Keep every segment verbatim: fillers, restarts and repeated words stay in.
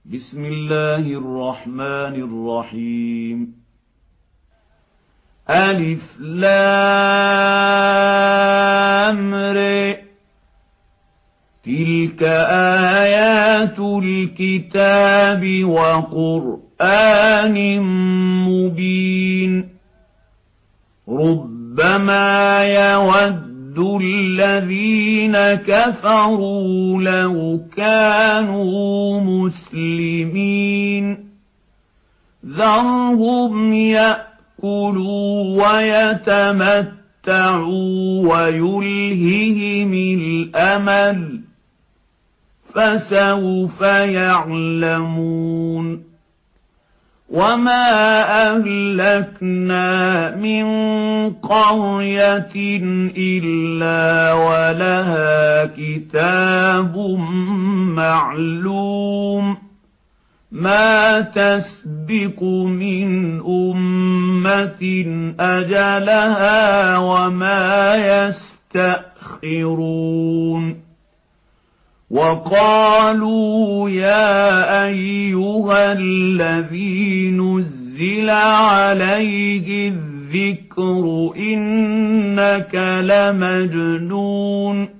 بسم الله الرحمن الرحيم. ألف لام ر، تلك آيات الكتاب وقرآن مبين. ربما يود الذين كفروا لو كانوا مسلمين، ذرهم يأكلوا ويتمتعوا ويلههم الأمل، فسوف يعلمون. وما أهلكنا من قرية إلا ولها كتاب معلوم، ما تسبق من أمة أجلها وما يستأخرون. وقالوا يا أيها الذي نزل عليه الذكر إنك لمجنون،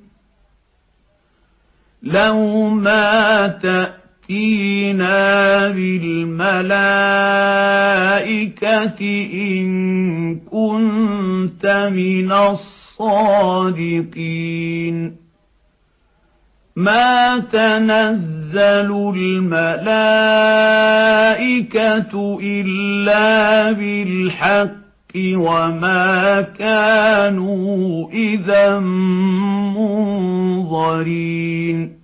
لو ما تأتينا بالملائكة إن كنت من الصادقين. ما تنزل الملائكة إلا بالحق وما كانوا إذا منظرين.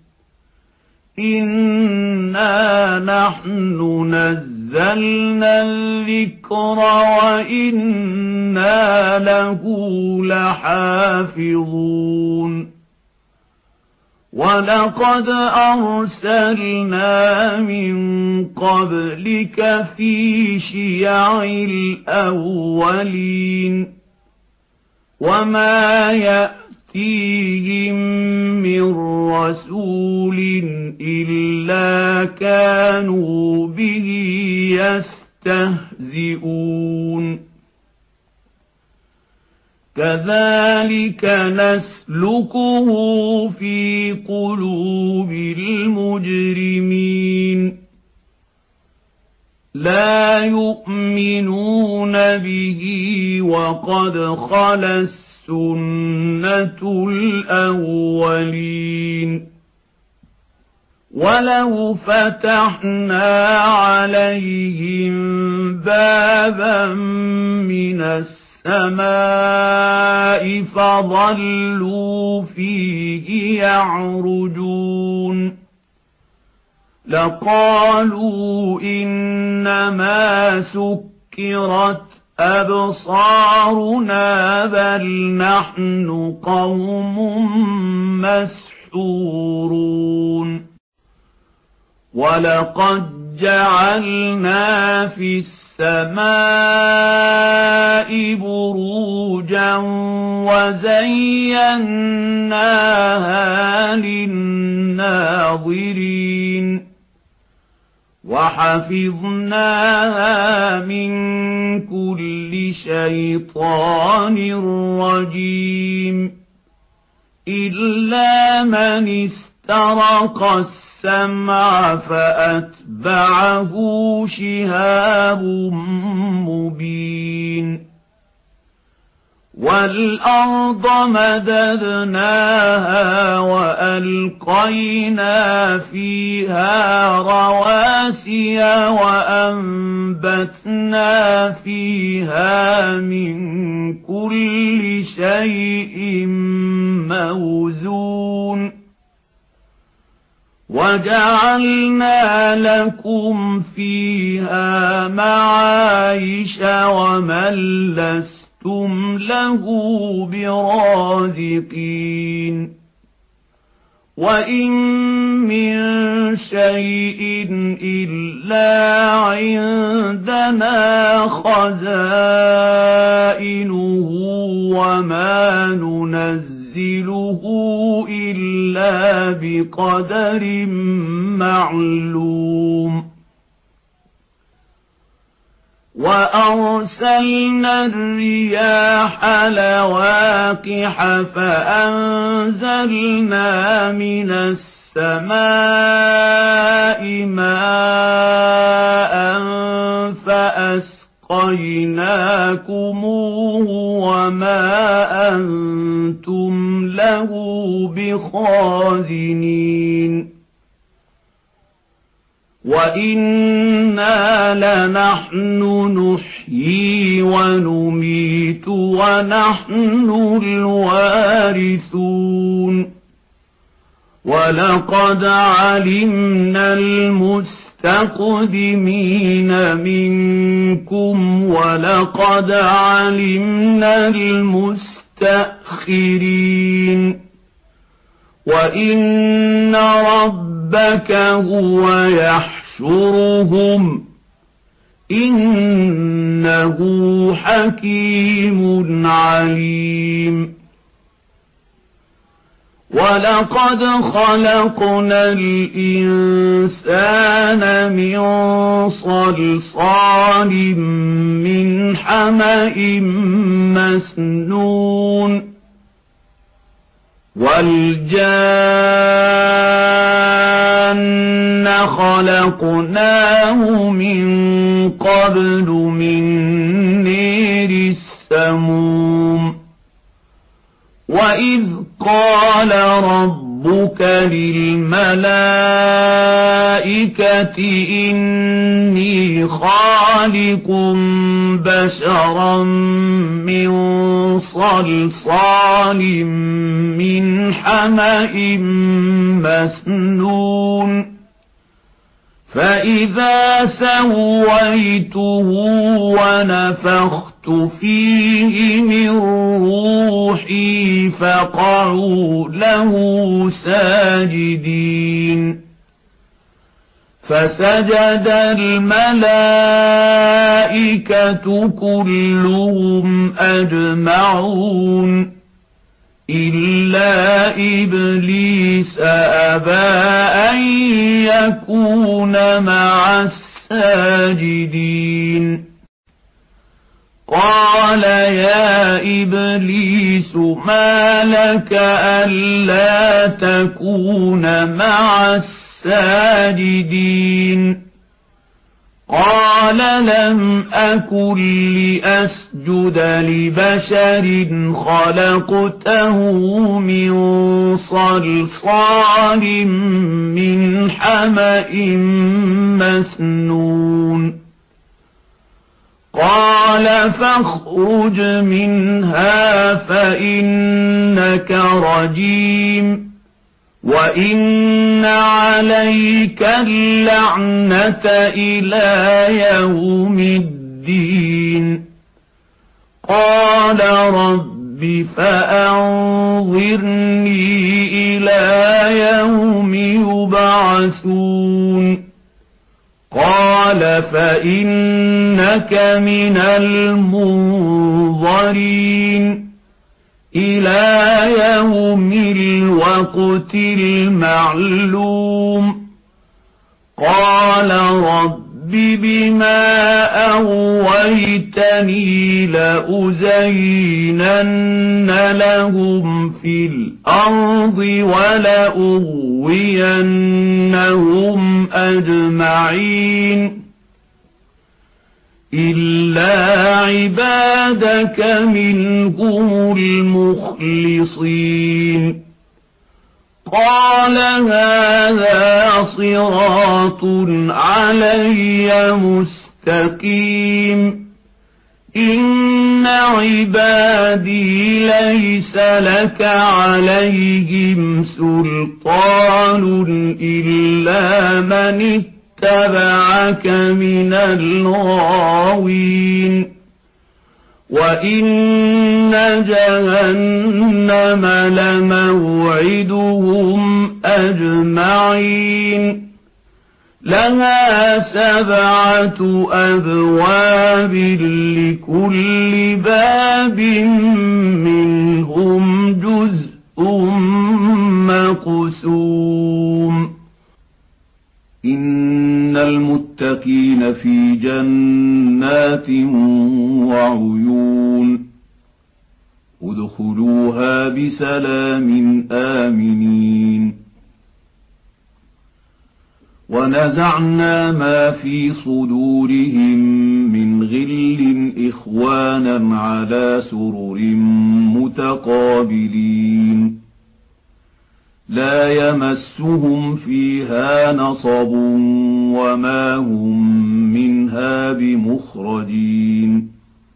إنا نحن نزلنا الذكر وإنا له لحافظون. ولقد أرسلنا من قبلك في شيع الأولين، وما يأتيهم من رسول إلا كانوا به يستهزئون. كذلك نسلكه في قلوب المجرمين، لا يؤمنون به وقد خلت سنة الأولين. ولو فتحنا عليهم بابا من السماء السماء فظلوا فيه يعرجون، لقالوا إنما سكرت أبصارنا بل نحن قوم مسحورون. ولقد جعلنا في السماء بروجا وزيناها للناظرين، وحفظناها من كل شيطان رجيم، إلا من استرق السمع فأتبعه شهاب مبين. والأرض مددناها وألقينا فيها رواسي وأنبتنا فيها من كل شيء موزون، وجعلنا لكم فيها معايش ومن لستم له برازقين. وإن من شيء إلا عندنا خزائنه وما ننزله إلا بقدر بقدر معلوم وأرسلنا الرياح لواقح فأنزلنا من السماء ماء فأسقيناكموه وما أنتم له بخازنين وإنا لنحن نحيي ونميت ونحن الوارثون ولقد علمنا المستقدمين منكم ولقد علمنا المستأخرين وإن ربك هو يحشرهم إنه حكيم عليم ولقد خلقنا الإنسان من صلصال من حمأ مسنون والجان خلقناه من قبل من نير السموم وإذ قال ربك للملائكة إني خالق بشرا من صلصال من حمأ مسنون فإذا سويته ونفخت فيه من روحي فقعوا له ساجدين فسجد الملائكة كلهم أجمعون إلا إبليس أبى أن يكون مع الساجدين قال يا إبليس ما لك ألا تكون مع الساجدين قال لم أكن لأسجد لبشر خلقته من صلصال من حمأ مسنون قال فاخرج منها فإنك رجيم وإن عليك اللعنة إلى يوم الدين قال رب فأنظرني إلى يوم يبعثون قال فإنك من المنظرين إلى يوم الوقت المعلوم قال رب بما أغويتني لأزينن لهم في الأرض ولأغوينهم أجمعين إلا عبادك منهم المخلصين قال هذا صراط علي مستقيم إن عبادي ليس لك عليهم سلطان إلا من اتبعك من الغاوين وإن جهنم لموعدهم أجمعين لها سبعة أبواب لكل باب منهم جزء مقسوم إن المتقين في جنات وعيون ادخلوها بسلام آمنين ونزعنا ما في صدورهم من غل إخوانا على سرر متقابلين لا يمسهم فيها نصب وما هم منها بمخرجين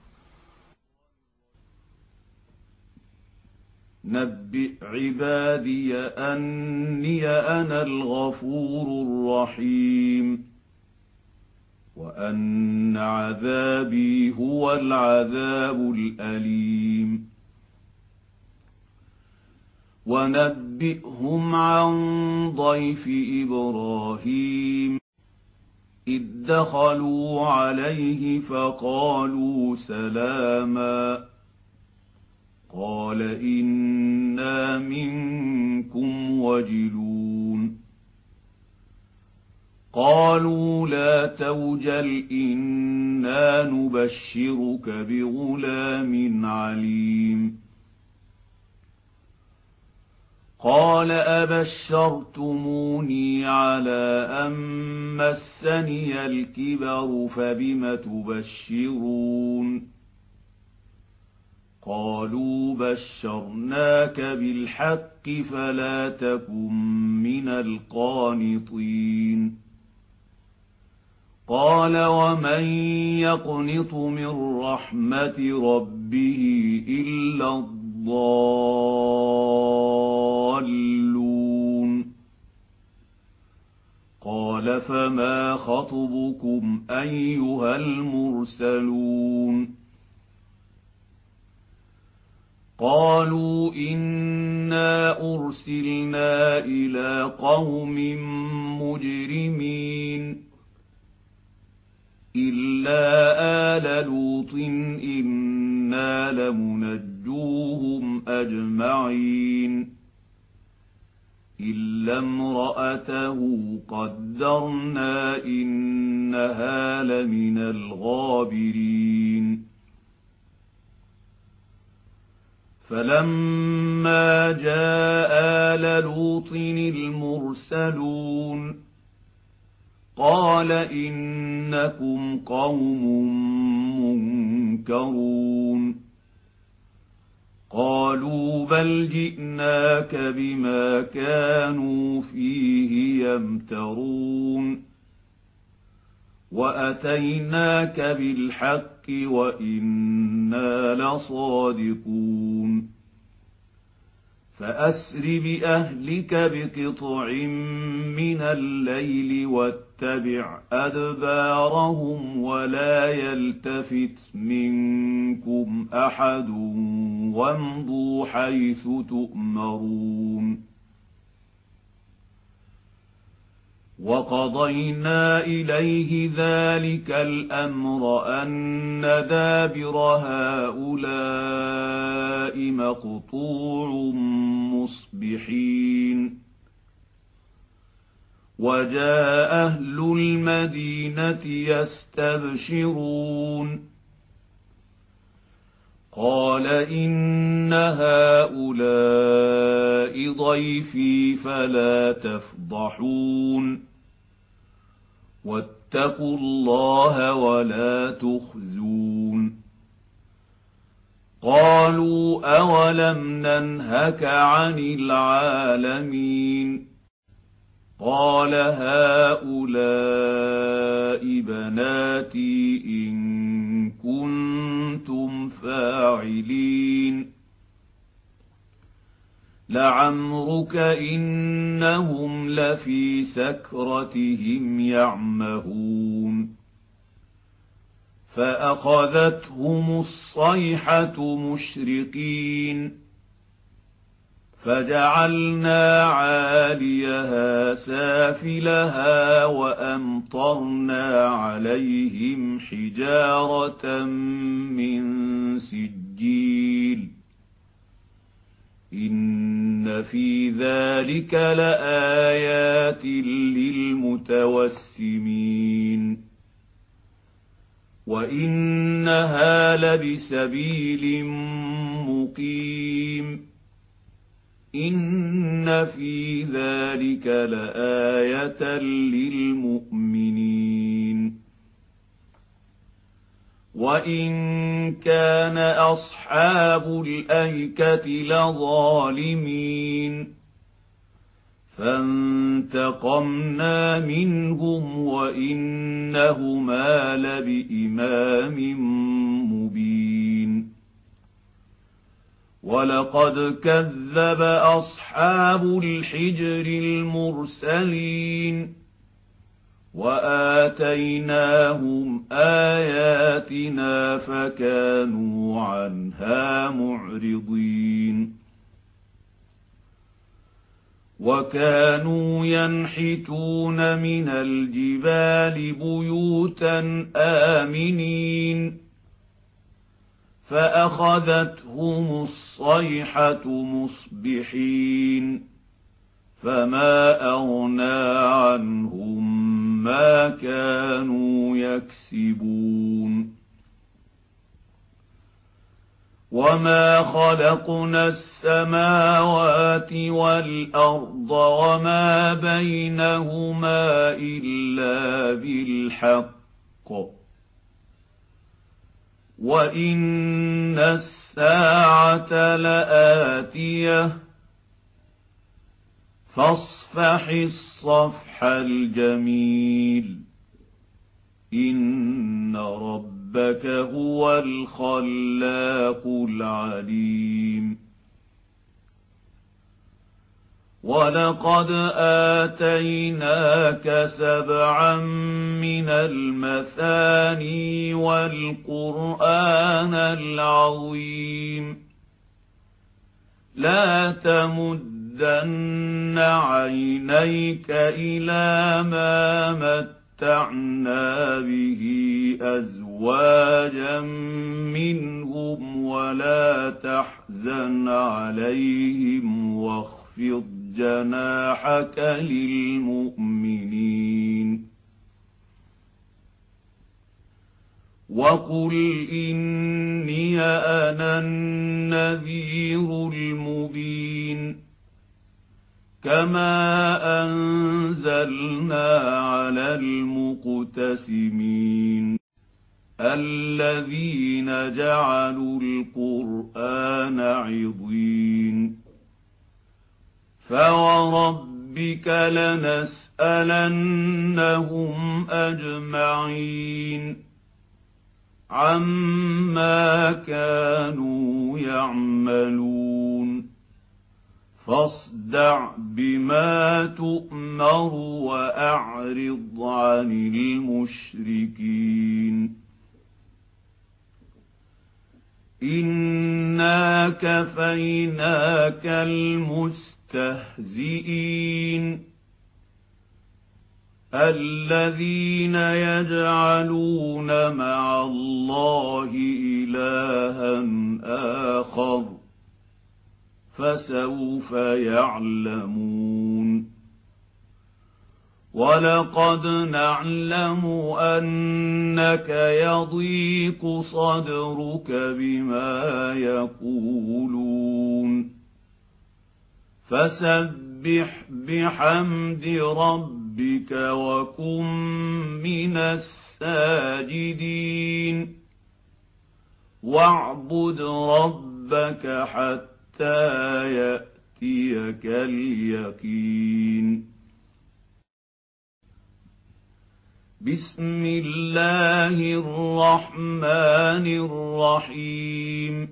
نبئ عبادي أني أنا الغفور الرحيم وأن عذابي هو العذاب الأليم ونبئهم عن ضيف إبراهيم إذ دخلوا عليه فقالوا سلاما قال إنا منكم وجلون قالوا لا توجل إنا نبشرك بغلام عليم قال أبشرتموني على أن مسني الكبر فبم تبشرون قالوا بشرناك بالحق فلا تكن من القانطين قال ومن يقنط من رحمة ربه إلا الضالون قال فما خطبكم أيها المرسلون قالوا إنا أرسلنا إلى قوم مجرمين إلا آل لوط إنا لمنجوهم أجمعين إلا امرأته قدرنا إنها لمن الغابرين فلما جاء آل لوط المرسلون قال إنكم قوم منكرون قالوا بل جئناك بما كانوا فيه يمترون وأتيناك بالحق وإنا لصادقون فأسر بأهلك بقطع من الليل واتبع أدبارهم ولا يلتفت منكم أحد وامضوا حيث تؤمرون وقضينا إليه ذلك الأمر أن دابر هؤلاء مقطوع مصبحين وجاء أهل المدينة يستبشرون قال إن هؤلاء ضيفي فلا تفضحون واتقوا الله ولا تخزون قالوا أولم ننهك عن العالمين قال هؤلاء بناتي إن كنتم فاعلين لعمرك إنهم لفي سكرتهم يعمهون فأخذتهم الصيحة مشرقين فجعلنا عاليها سافلها وأمطرنا عليهم حجارة من سجيل إن في ذلك لآيات للمتوسمين وإنها لبسبيل مقيم إن في ذلك لآية للمؤمنين وإن كان أصحاب الأيكة لظالمين فانتقمنا منهم وإنهما لبإمام مبين ولقد كذب أصحاب الحجر المرسلين وآتيناهم آياتنا فكانوا عنها معرضين وكانوا ينحتون من الجبال بيوتا آمنين فأخذتهم الصيحة مصبحين فما أغنى عنهم ما كانوا يكسبون وما خلقنا السماوات والأرض وما بينهما إلا بالحق وإن الساعة لآتية فاصفح الصفح الجميل إن ربك هو الخلاق العليم ولقد آتيناك سبعا من المثاني والقرآن العظيم لا تمدن عينيك إلى ما متعنا به أزواجا منهم ولا تحزن عليهم واخفض جناحك للمؤمنين وقل إني أنا النذير المبين كما أنزلنا على المقتسمين الذين جعلوا القرآن عضين فوربك لنسألنهم أجمعين عما كانوا يعملون فاصدع بما تؤمر وأعرض عن المشركين إنا كفيناك المستهزئين الذين يجعلون مع الله إلها آخر فسوف يعلمون ولقد نعلم أنك يضيق صدرك بما يقولون فسبح بحمد ربك وكن من الساجدين واعبد ربك حتى يأتيك اليقين بسم الله الرحمن الرحيم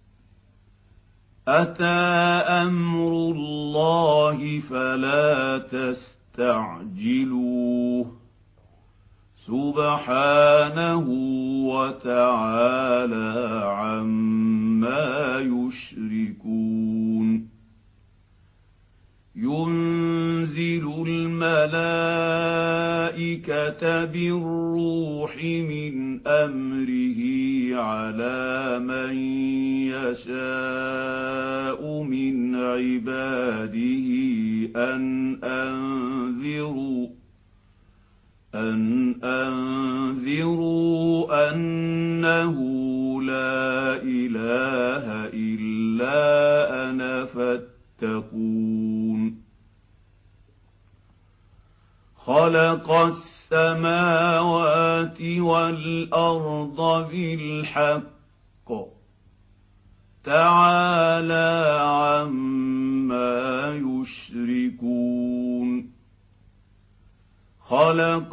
أتى أمر الله فلا تستعجلوه سبحانه وتعالى عما يشركون ينزل الملائكة بالروح من أمره على من يشاء من عباده أن أنذروا أن أنذروا أنه لا إله إلا أنا فاتقون خلق السماوات والأرض بالحق تعالى عما يشركون خلق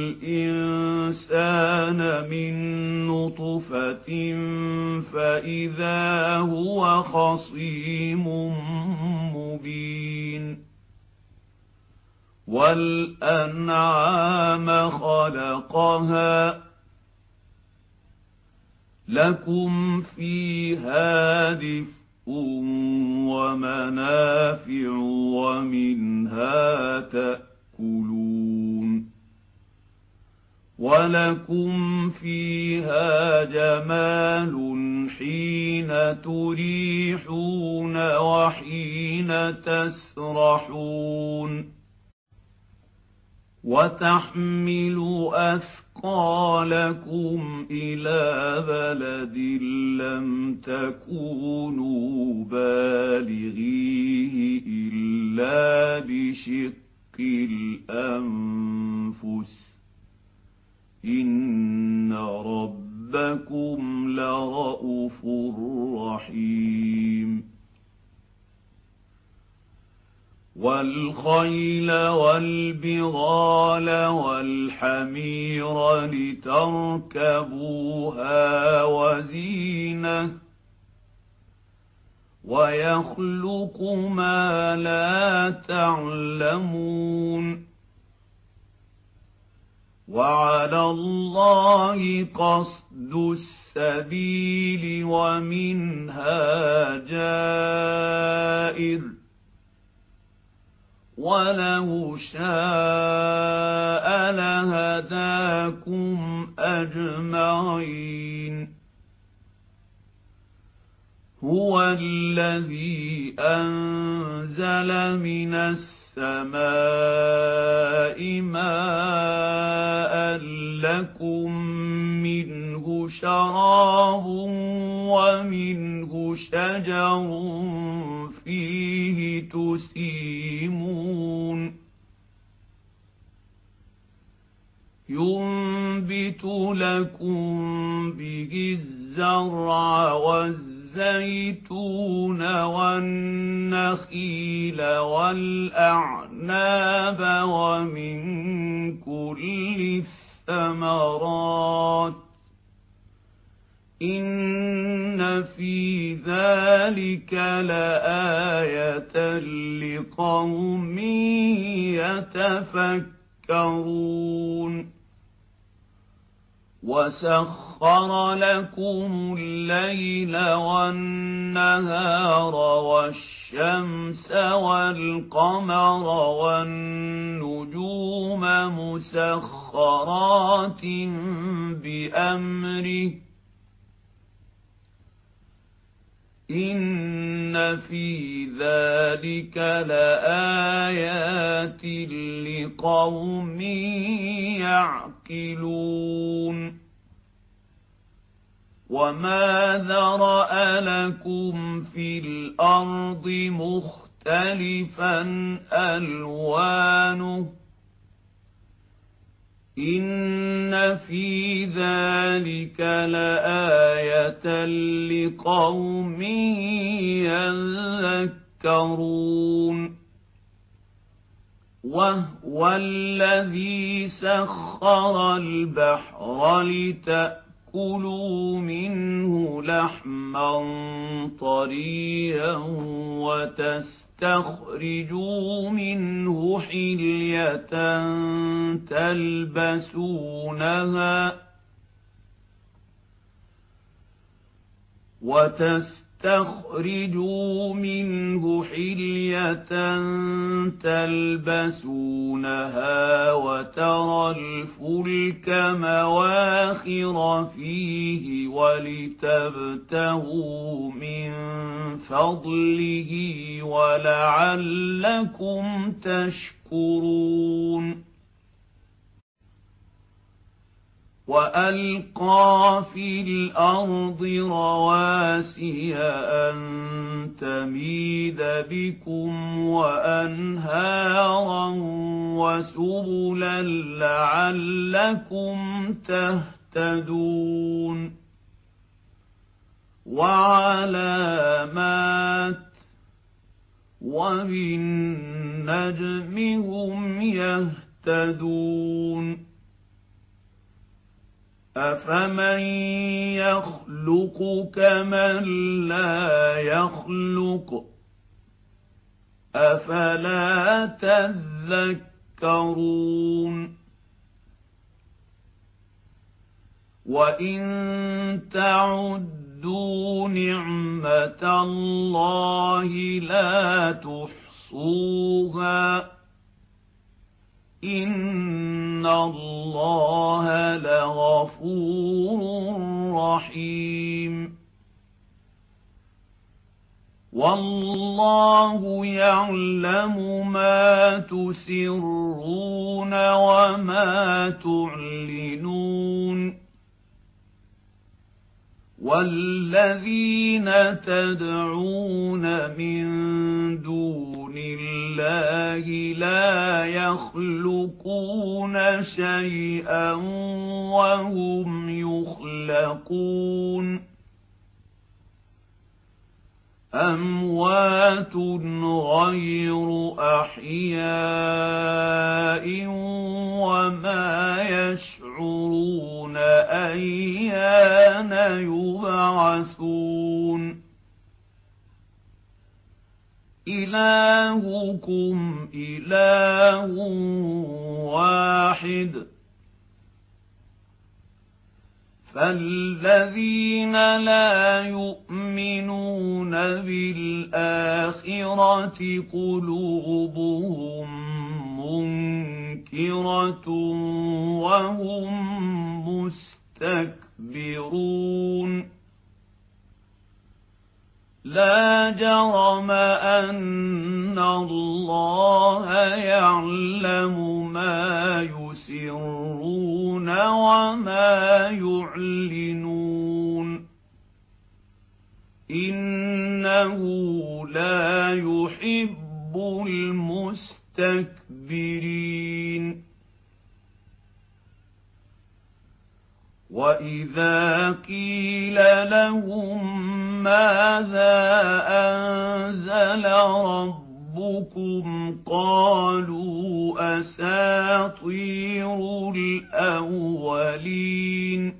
الإنسان من نطفة فإذا هو خصيم مبين والأنعام خلقها لكم فيها دفء ومنافع ومنها تأكلون ولكم فيها جمال حين تريحون وحين تسرحون وتحمل أثقالكم إلى بلد لم تكونوا بالغيه إلا بشق الأنفس إن ربكم لرءوف رحيم والخيل والبغال والحمير لتركبوها وزينة ويخلق ما لا تعلمون وعلى الله قصد السبيل ومنها جائر ولو شاء لهداكم أجمعين هو الذي أنزل من السماء ماء لكم منه شراب ومنه شجر فيه تسيمون ينبت لكم به الزرع والزيتون والنخيل والأعناب ومن كل الثمرات إن في ذلك لآية لقوم يتفكرون وسخر لكم الليل والنهار والشمس والقمر والنجوم مسخرات بأمره إن في ذلك لآيات لقوم يعقلون وما ذرأ لكم في الأرض مختلفا ألوانه إن في ذلك لآية لقوم يذكرون وهو الذي سخر البحر لتأكلوا منه لحما طريا وتستخرجوا منه حلية تلبسونها لِتَسْتَخْرِجُوا مِنْهُ حِلْيَةً تَلْبَسُونَهَا وَتَرَى الْفُلْكَ مَوَاخِرَ فِيهِ وَلِتَبْتَغُوا مِنْ فَضْلِهِ وَلَعَلَّكُمْ تَشْكُرُونَ وَأَلْقَى فِي الْأَرْضِ رَوَاسِيَ أَن تَمِيدَ بِكُمْ وَأَنْهَارًا وَسُبُلًا لَعَلَّكُمْ تَهْتَدُونَ وَعَلَامَاتٍ وَبِالنَّجْمِ هُمْ يَهْتَدُونَ أَفَمَن يَخْلُقُ كَمَن لَّا يَخْلُقُ أَفَلَا تَذَكَّرُونَ وَإِن تَعُدُّوا نِعْمَةَ اللَّهِ لَا تُحْصُوهَا إِنَّ اللَّهَ لَغَفُورٌ رَّحِيمٌ وَاللَّهُ يَعْلَمُ مَا تُسِرُّونَ وَمَا تُعْلِنُونَ وَالَّذِينَ تَدْعُونَ مِن دُونِ اللَّهِ لَا يَخْلُقُونَ شَيْئًا وَهُمْ يُخْلَقُونَ أَمْوَاتٌ غَيْرُ أَحْيَاءٍ وَمَا يَشْعُرُونَ أَيَّانَ يُبْعَثُونَ إِلَٰهُكُمْ إِلَٰهٌ وَاحِدٌ فَالَّذِينَ لَا يُؤْمِنُونَ بِالْآخِرَةِ قُلُوبُهُم مُّنكِرَةٌ وَهُم مُّسْتَكْبِرُونَ لَا جَرَمَ أَنَّ اللَّهَ يَعْلَمُ مَا يُسِرُّونَ وَمَا يُعْلِنُونَ إِنَّهُ لَا يُحِبُّ الْمُسْتَكْبِرِينَ وَإِذَا قِيلَ لَهُم مَاذَا أَنزَلَ رَبُّكُمْ قَالُوا أَسَاطِيرُ الْأَوَّلِينَ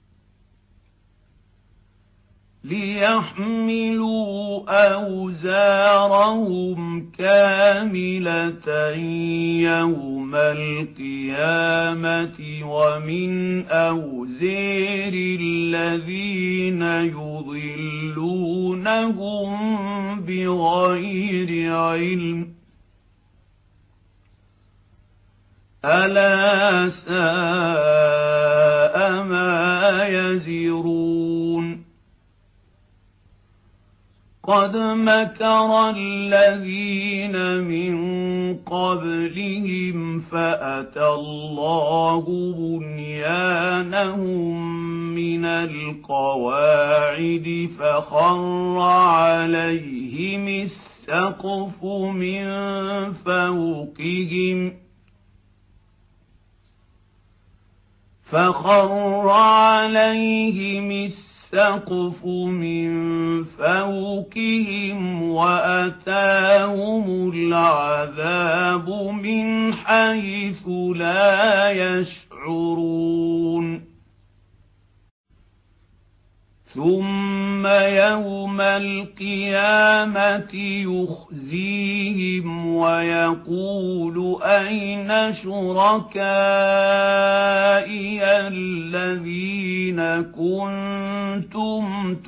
لِيَحْمِلُوا أَوْزَارَهُمْ كَامِلَةً يَوْمَ الْقِيَامَةِ وَمِنْ أَوْزَارِ الَّذِينَ يُضِلُّونَهُم بِغَيْرِ عِلْمٍ أَلَا سَاءَ مَا يَزِرُونَ قَدْ مَكَرَ الَّذِينَ مِن قَبْلِهِمْ فَأَتَى اللَّهُ بُنْيَانَهُم مِّنَ الْقَوَاعِدِ فَخَرَّ عَلَيْهِمِ السَّقْفُ مِن فَوْقِهِمْ فَخَرَّ عَلَيْهِمِ السَّقْفُ مِن فَوْقِهِمْ وَأَتَاهُمُ الْعَذَابُ مِنْ حَيْثُ لَا يَشْعُرُونَ ثم يوم القيامة يخزيهم ويقول أين شركائي الذين كنتم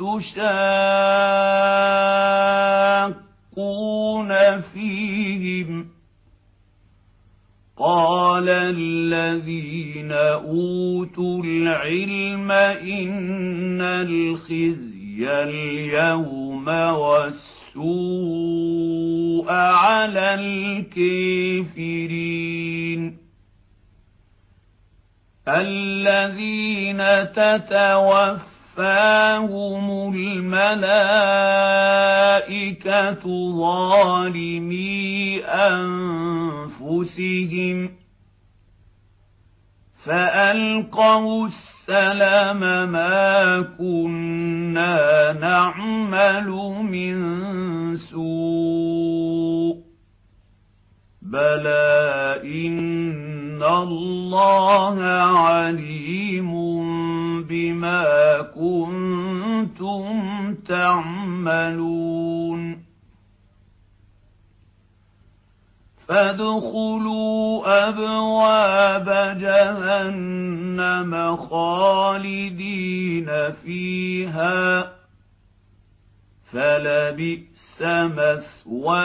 تشاقون فيهم قال الذين أوتوا العلم إن الخزي اليوم والسوء على الكافرين الذين تتوفاهم الملائكة ظالمي أنفسهم فألقوا السلم ما كنا نعمل من سوء بلى إن الله عليم بما كنتم تعملون فادخلوا أبواب جهنم خالدين فيها فلبئس مثوى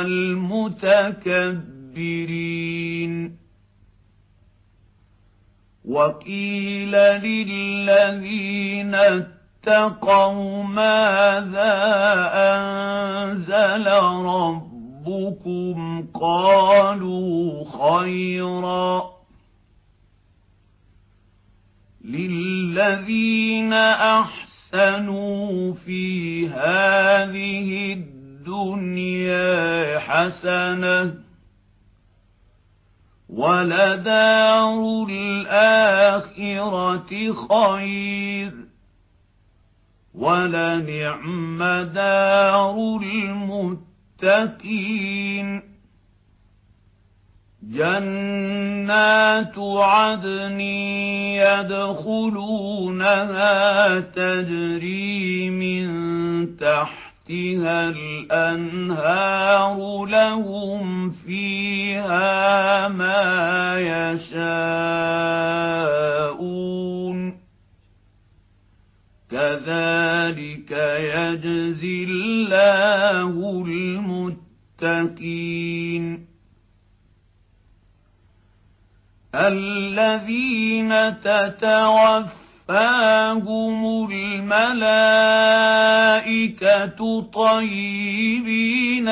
المتكبرين وقيل للذين اتقوا ماذا أنزل ربكم قالوا خيرا للذين أحسنوا في هذه الدنيا حسنة ولدار الآخرة خير ولنعم دار المتقين جنات عدن يدخلونها تجري من تحتها الأنهار لهم فيها ما يشاءون كذلك يجزي الله المتقين الذين تتوفاهم الملائكة طيبين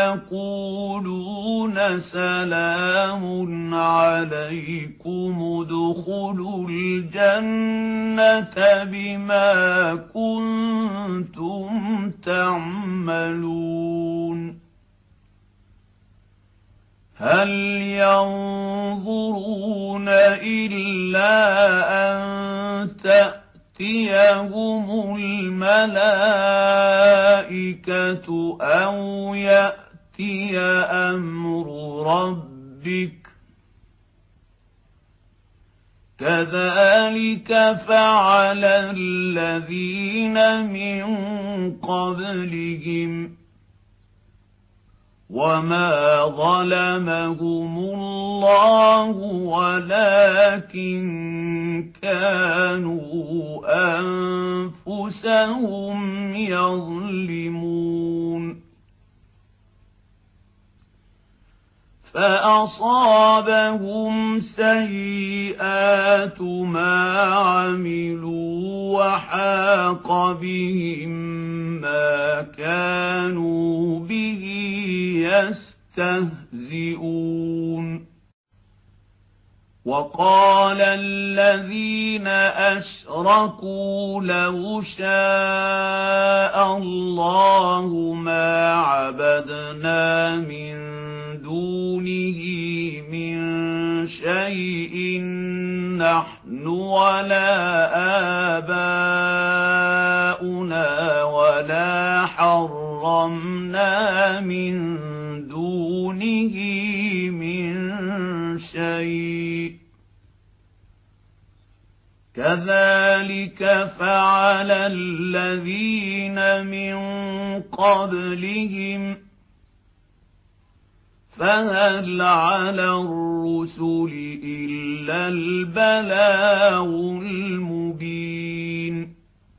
يقولون سلام عليكم ادخلوا الجنة بما كنتم تعملون هل ينظرون إلا أن تأتيهم الملائكة أو يأتي أمر ربك كذلك فعل الذين من قبلهم وما ظلمهم الله ولكن كانوا أنفسهم يظلمون فأصابهم سيئات ما عملوا وحاق بهم ما كانوا به يستهزئون وقال الذين أشركوا لو شاء الله ما عبدنا من دونه من شيء نحن ولا آباؤنا ولا حرمنا من دونه من شيء كذلك فعل الذين من قبلهم فهل على الرسل إلا البلاغ المبين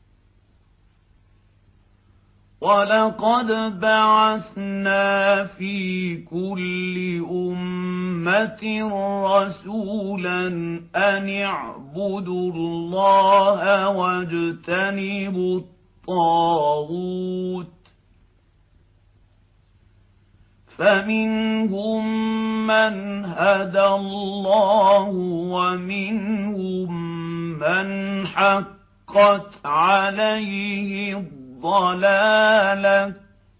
ولقد بعثنا في كل أمة رسولا أن اعبدوا الله واجتنبوا الطاغوت فمنهم من هدى الله ومنهم من حقت عليه الضلالة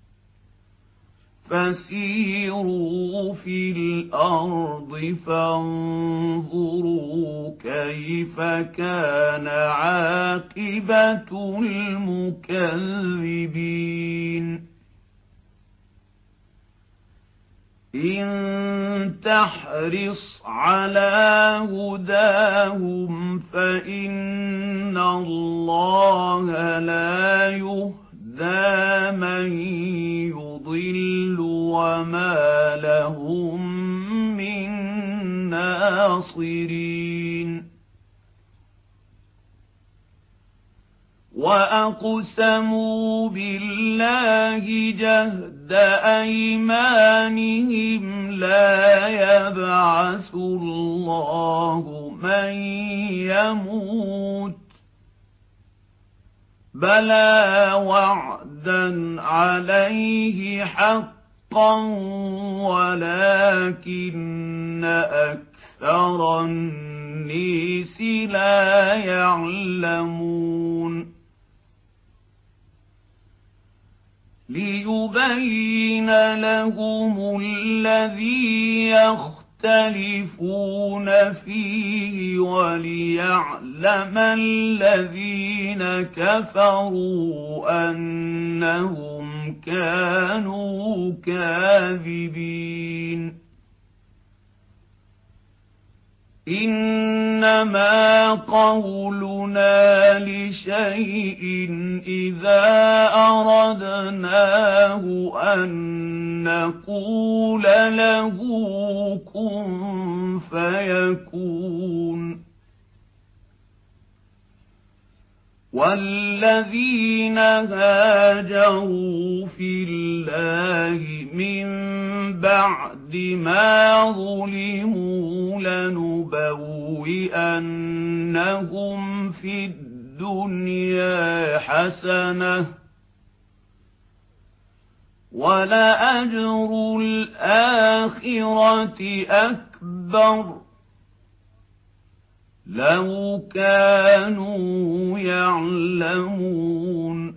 فسيروا في الأرض فانظروا كيف كان عاقبة المكذبين إن تحرص على هداهم فإن الله لا يهدى من يضل وما لهم من ناصرين وأقسموا بالله جهد أيمانهم لا يبعث الله من يموت بلى وعدا عليه حقا ولكن أكثر الناس لا يعلمون ليبين لهم الذي يختلفون فيه وليعلم الذين كفروا أنهم كانوا كاذبين إنما قولنا لشيء إذا أردناه أن نقول له كن فيكون والذين هاجروا في الله من بعد ما ظلموا لنبوئنهم في الدنيا حسنة ولأجر الآخرة أكبر لو كانوا يعلمون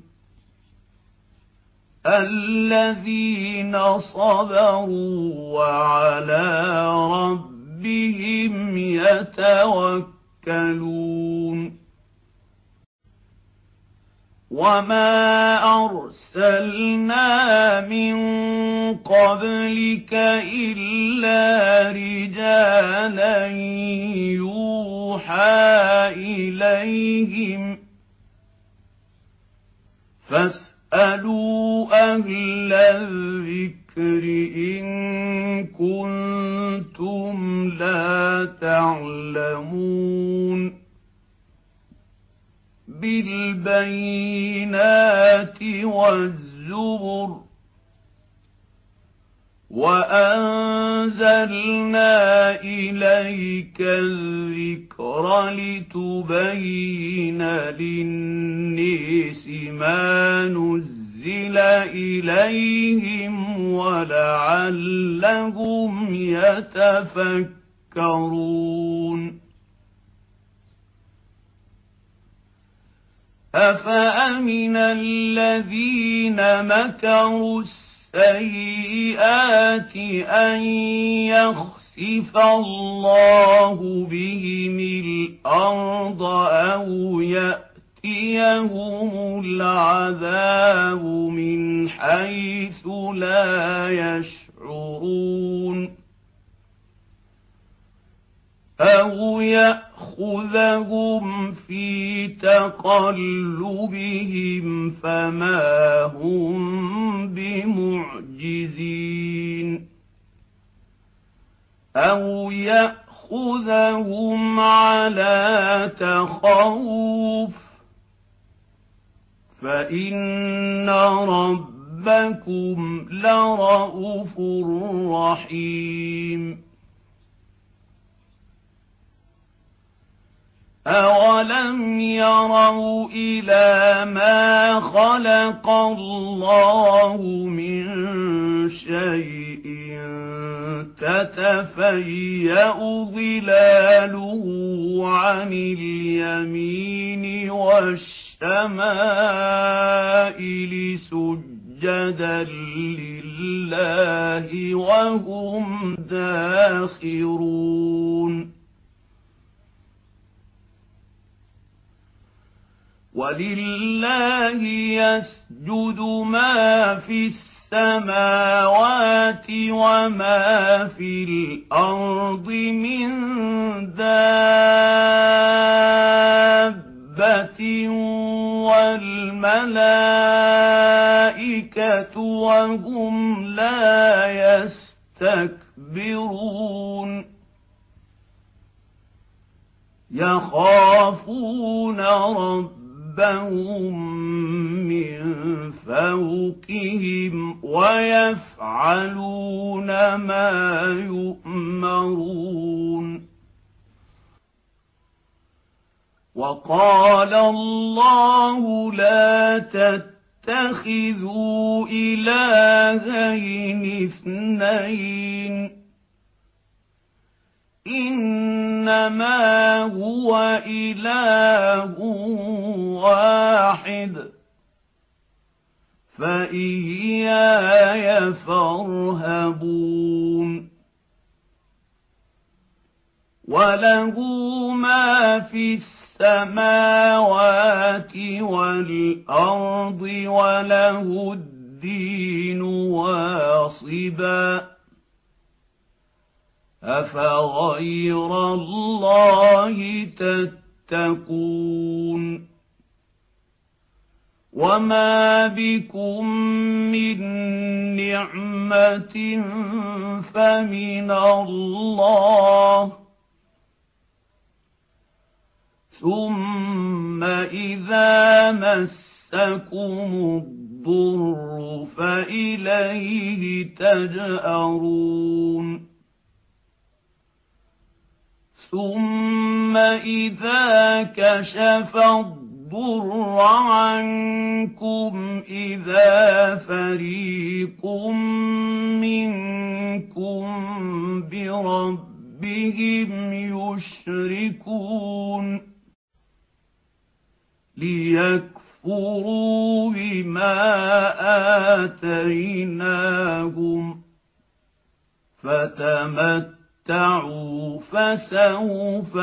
الذين صبروا وعلى ربهم يتوكلون وما أرسلنا من قبلك إلا رجالا يوحى إليهم فاسألوا أهل الذكر إن كنتم لا تعلمون بالبينات والزبر وأنزلنا إليك الذكر لتبين للناس ما نزل إليهم ولعلهم يتفكرون أفأمن الذين مكروا السيئات أن يخسف الله بهم الأرض أو يأتيهم العذاب من حيث لا يشعرون أو يأخذهم في تقلبهم فما هم بمعجزين أو يأخذهم على تخوف فإن ربكم لرءوف رحيم أولم يروا إلى ما خلق الله من شيء تتفيأ ظلاله عن اليمين والشمائل سجدا لله وهم داخرون ولله يسجد ما في السماوات وما في الأرض من دابة والملائكة وهم لا يستكبرون يخافون ربهم ربهم من فوقهم ويفعلون ما يؤمرون وقال الله لا تتخذوا إلهين اثنين إنما هو إله واحد فإياي فارهبون وله ما في السماوات والأرض وله الدين واصبا أفغير الله تتقون وما بكم من نعمة فمن الله ثم إذا مسكم الضر فإليه تجأرون ثم إذا كشف الضر عنكم إذا فريق منكم بربهم يشركون ليكفروا بما آتيناهم فتمتعوا تعوا فسوف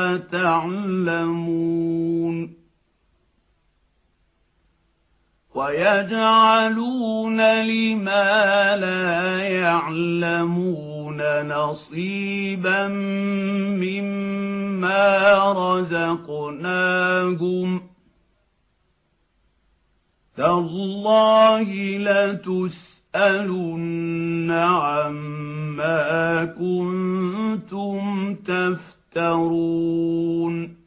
تعلمون ويجعلون لما لا يعلمون نصيبا مما رزقناهم تالله لتسألن عما كنتم تفترون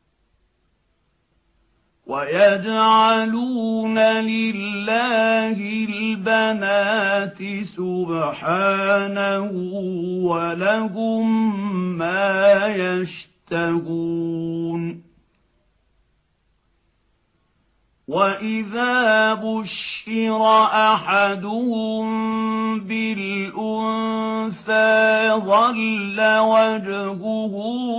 ويجعلون لله البنات سبحانه ولهم ما يشتهون وإذا بشر أحدهم بالأنثى ظل وجهه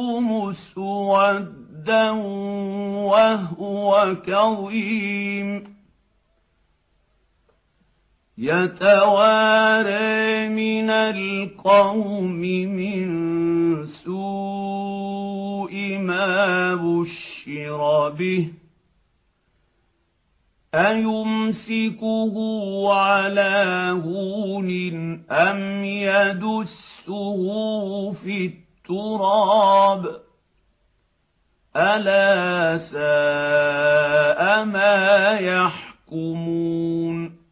مسودا وهو كظيم يتوارى من القوم من سوء ما بشر به أيمسكه على هون أم يدسه في التراب ألا ساء ما يحكمون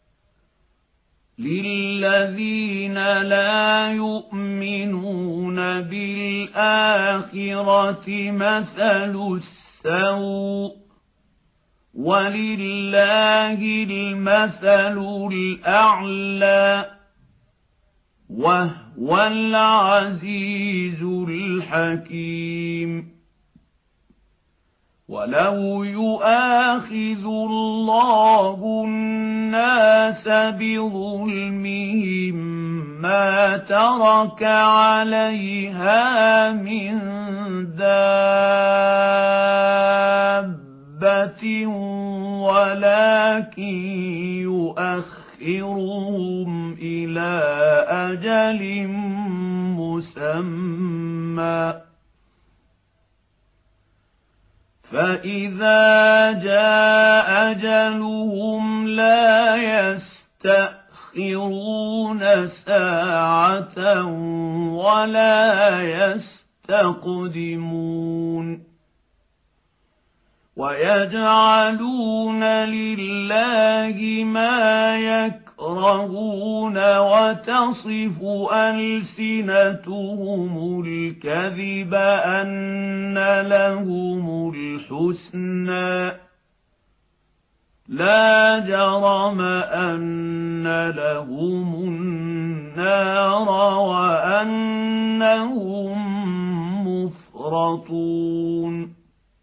للذين لا يؤمنون بالآخرة مثل السوء ولله المثل الأعلى وهو العزيز الحكيم ولو يؤاخذ الله الناس بظلمهم ما ترك عليها من دابة ولكن يؤخرهم إلى أجل مسمى فإذا جاء أجلهم لا يستأخرون ساعة ولا يستقدمون ويجعلون لله ما يكرهون وتصف ألسنتهم الكذب أن لهم الحسنى لا جرم أن لهم النار وأنهم مفرطون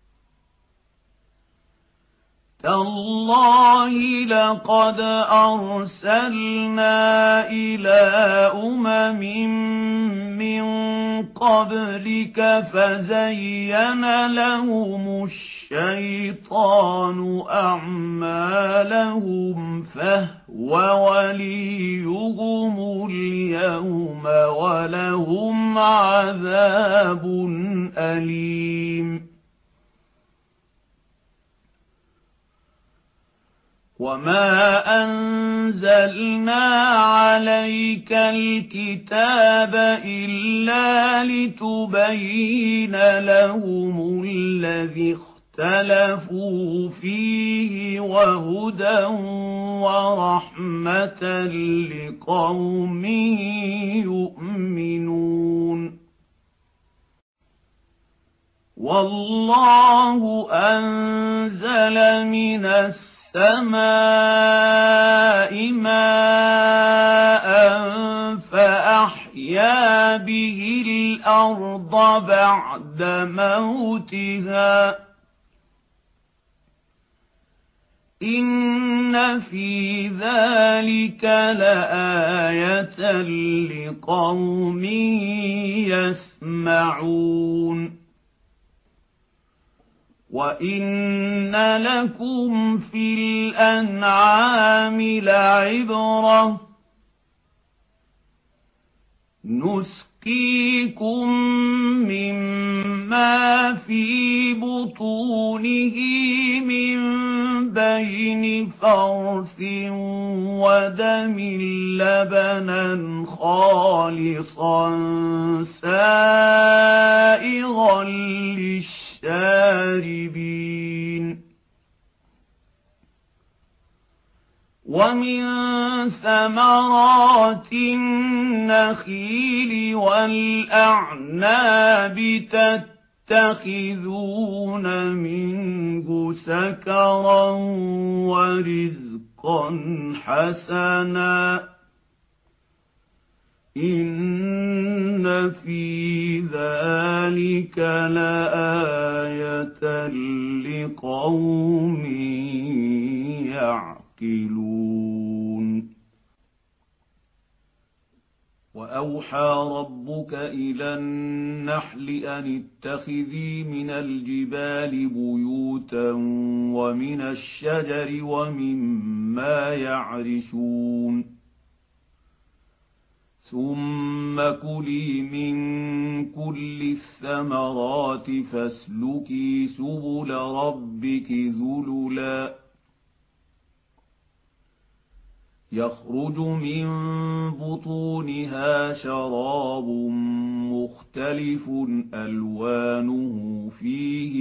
تالله لقد أرسلنا إلى أمم من قبلك فزين لهم الشيطان أعمالهم فهو وليهم اليوم ولهم عذاب أليم وما أنزلنا عليك الكتاب إلا لتبين لهم الذي اختلفوا فيه وهدى ورحمة لقوم يؤمنون والله أنزل من السماء السماء ماء فأحيا به الأرض بعد موتها إن في ذلك لآية لقوم يسمعون وإن لكم في الأنعام لعبرة نسقيكم مما في بطونه من بين فرث ودم لبنا خالصا سائغا للشاربين ومن ثمرات النخيل والأعناب تتخذون منه سكرا ورزقا حسنا إن في ذلك لآية لقوم يعقلون وأوحى ربك إلى النحل أن اتخذي من الجبال بيوتا ومن الشجر ومما يعرشون ثم كلي من كل الثمرات فاسلكي سبل ربك ذللا يخرج من بطونها شراب مختلف ألوانه فيه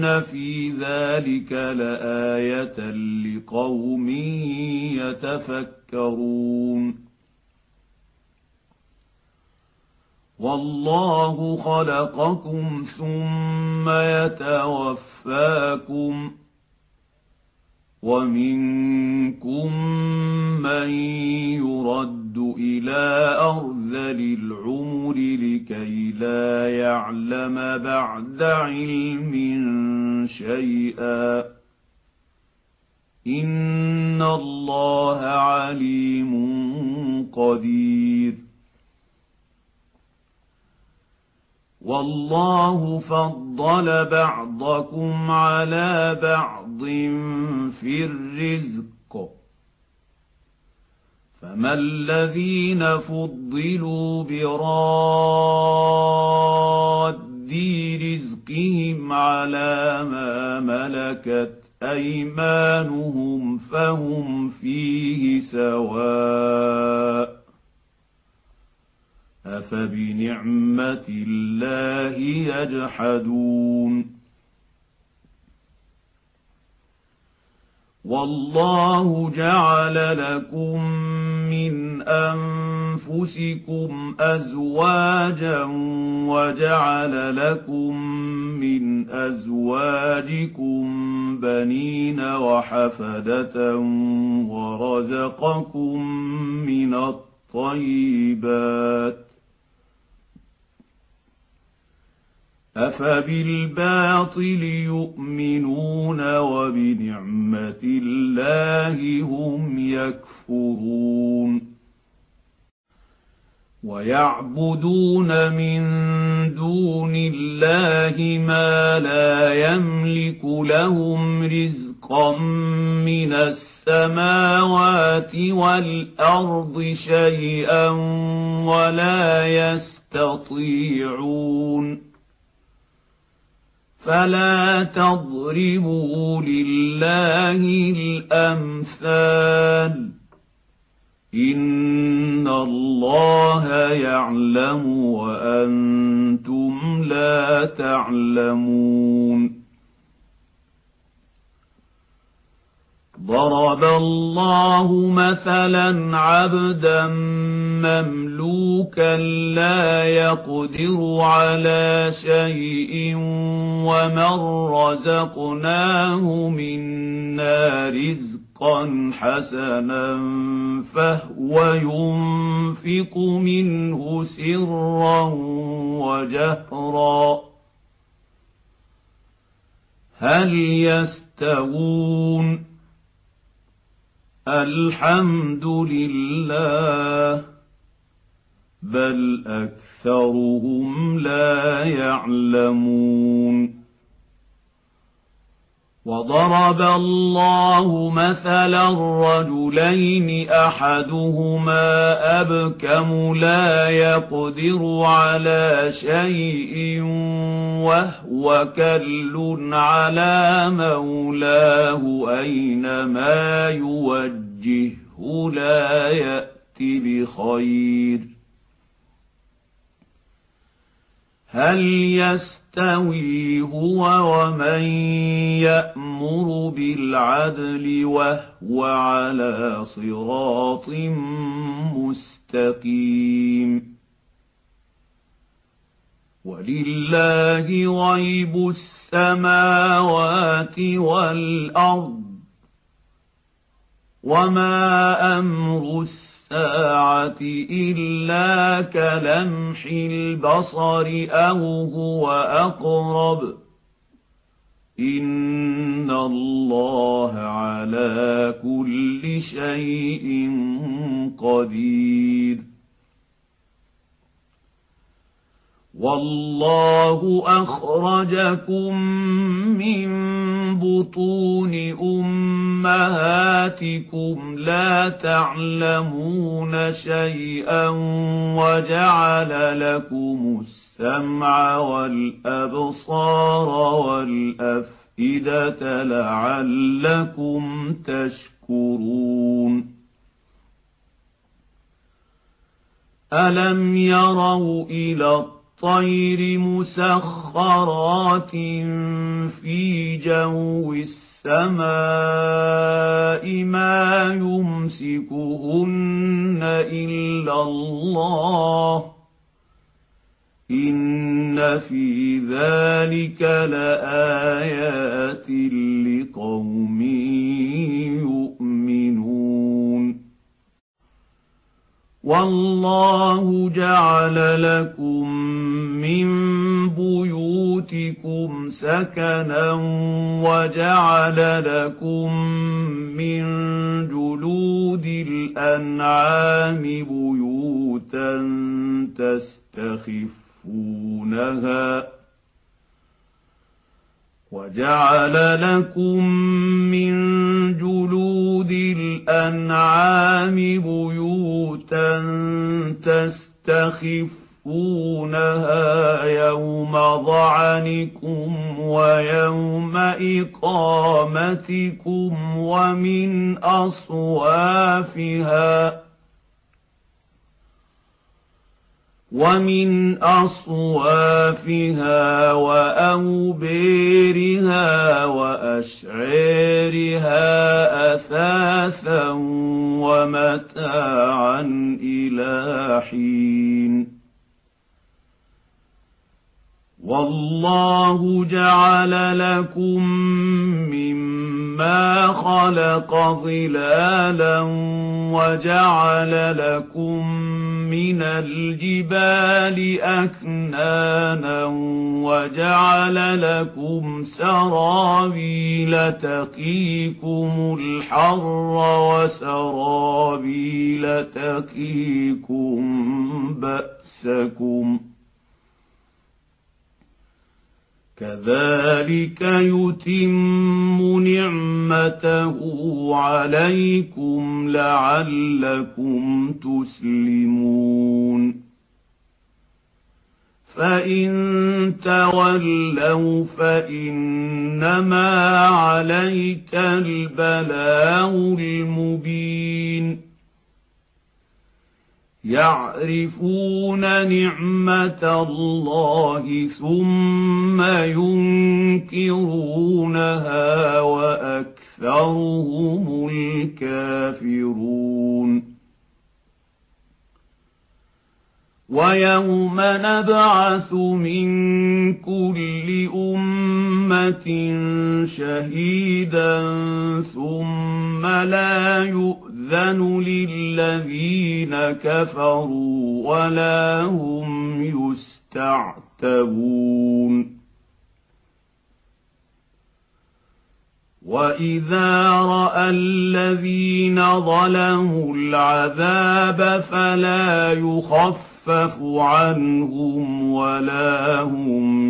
إن في ذلك لآية لقوم يتفكرون والله خلقكم ثم يتوفاكم ومنكم من يرد إلى أرذل العمر لكي لا يعلم بعد علم شيئا إن الله عليم قدير والله فضل بعضكم على بعض في الرزق فما الذين فضلوا براد رزقهم على ما ملكت أيمانهم فهم فيه سواء أفبنعمة الله يجحدون والله جعل لكم من أنفسكم أزواجا وجعل لكم من أزواجكم بنين وحفدة ورزقكم من الطيبات أفبالباطل يؤمنون وبنعمة الله هم يكفرون ويعبدون من دون الله ما لا يملك لهم رزقا من السماوات والأرض شيئا ولا يستطيعون فلا تضربوا لله الأمثال إن الله يعلم وأنتم لا تعلمون ضرب الله مثلا عبدا مملوكا لا يقدر على شيء ومن رزقناه منا رزقا حسنا فهو ينفق منه سرا وجهرا هل يستوون الحمد لله بل أكثرهم لا يعلمون وضرب الله مثلا رجلين أحدهما أبكم لا يقدر على شيء وهو كل على مولاه أينما يوجهه لا يأتي بخير هل يستوي هو ومن يأمر بالعدل وهو على صراط مستقيم ولله غيب السماوات والأرض وما أمر الساعة إلا كلمح البصر أو هو أقرب إن الله على كل شيء قدير والله أخرجكم من بطون أمهاتكم لا تعلمون شيئا وجعل لكم السمع والأبصار والأفئدة لعلكم تشكرون ألم يروا إلى والطير مسخرات في جو السماء ما يمسكهن إلا الله إن في ذلك لآيات لقوم يؤمنون والله جعل لكم من بيوتكم سكنا وجعل لكم من جلود الأنعام بيوتا تستخفونها وجعل لكم من جلود الأنعام بيوتا تستخفونها يوم ظعنكم ويوم إقامتكم ومن أصوافها ومن أصوافها وأوبيرها وأشعارها أثاثا ومتاعا إلى حين والله جعل لكم مما خلق ظلالا وجعل لكم من الجبال أكنانا وجعل لكم سرابيل تقيكم الحر وسرابيل تقيكم بأسكم كذلك يتم نعمته عليكم لعلكم تسلمون فإن تولوا فإنما عليك البلاغ المبين يعرفون نعمة الله ثم ينكرونها وأكثرهم الكافرون ويوم نبعث من كل أمة شهيدا ثم لا يؤذن للذين كفروا ولا هم يستعتبون وإذا رأى الذين ظلموا العذاب فلا يخفف عنهم ولا هم